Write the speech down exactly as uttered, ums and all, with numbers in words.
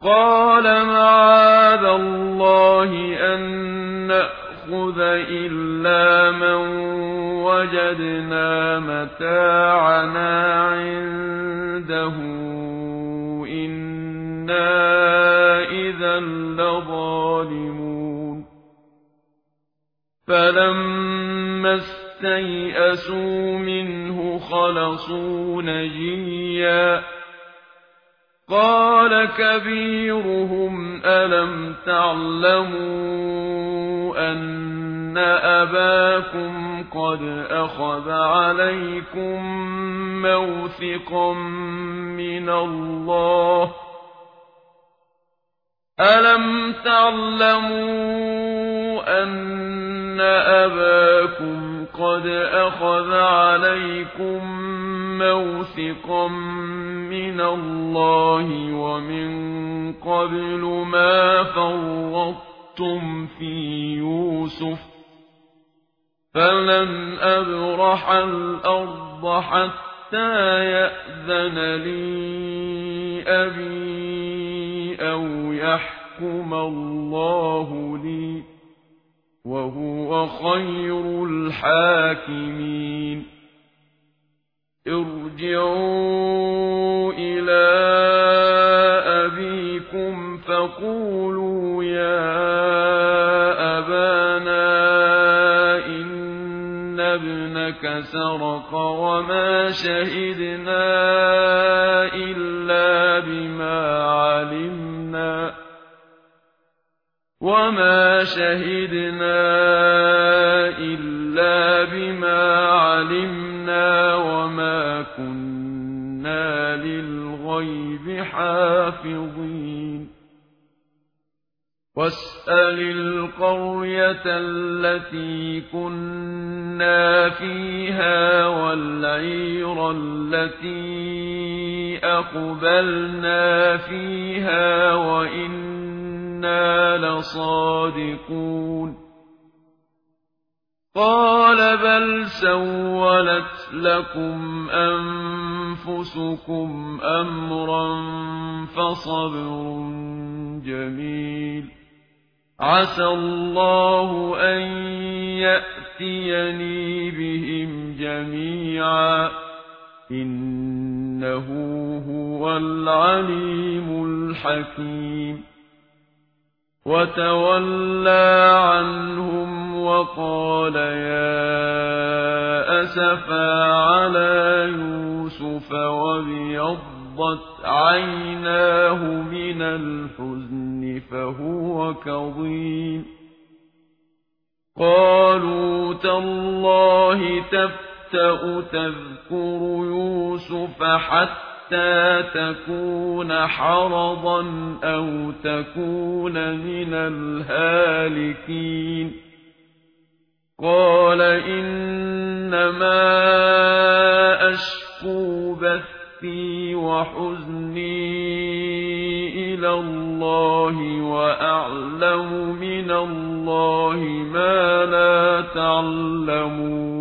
قال معاذ الله أن نأخذ إلا من وجدنا متاعنا عنده إنا إذا لظالمون فلما استيئسوا منه خلصوا نجيا قال كبيرهم ألم تعلموا أن أباكم قد أخذ عليكم موثقا من الله ألم تعلموا أن أباكم قد أخذ عليكم موثقا من الله ومن قبل ما فرطتم في يوسف فلن أبرح الأرض حتى يأذن لي أبي أو يحكم الله لي وهو خير الحاكمين ارجعوا إلى أبيكم فقولوا يا أبانا إن ابنك سرق وما شهدنا إلا بما علمنا وما شهدنا إلا بما علمنا وما كنا للغيب حافظين واسأل القرية التي كنا فيها والعير التي أقبلنا فيها وإنا لصادقون قال بل سولت لكم أنفسكم أمرا فصبر جميل عسى الله أن يأتيني بهم جميعا إنه هو العليم الحكيم وتولى عنهم وقال يا أسفا على يوسف وابيضت عيناه من الحزن فهو كظيم قالوا تالله تفتأ تذكر يوسف حتى حتى تكون حرضا أو تكون من الهالكين قال إنما أشكو بثي وحزني إلى الله وأعلم من الله ما لا تعلمون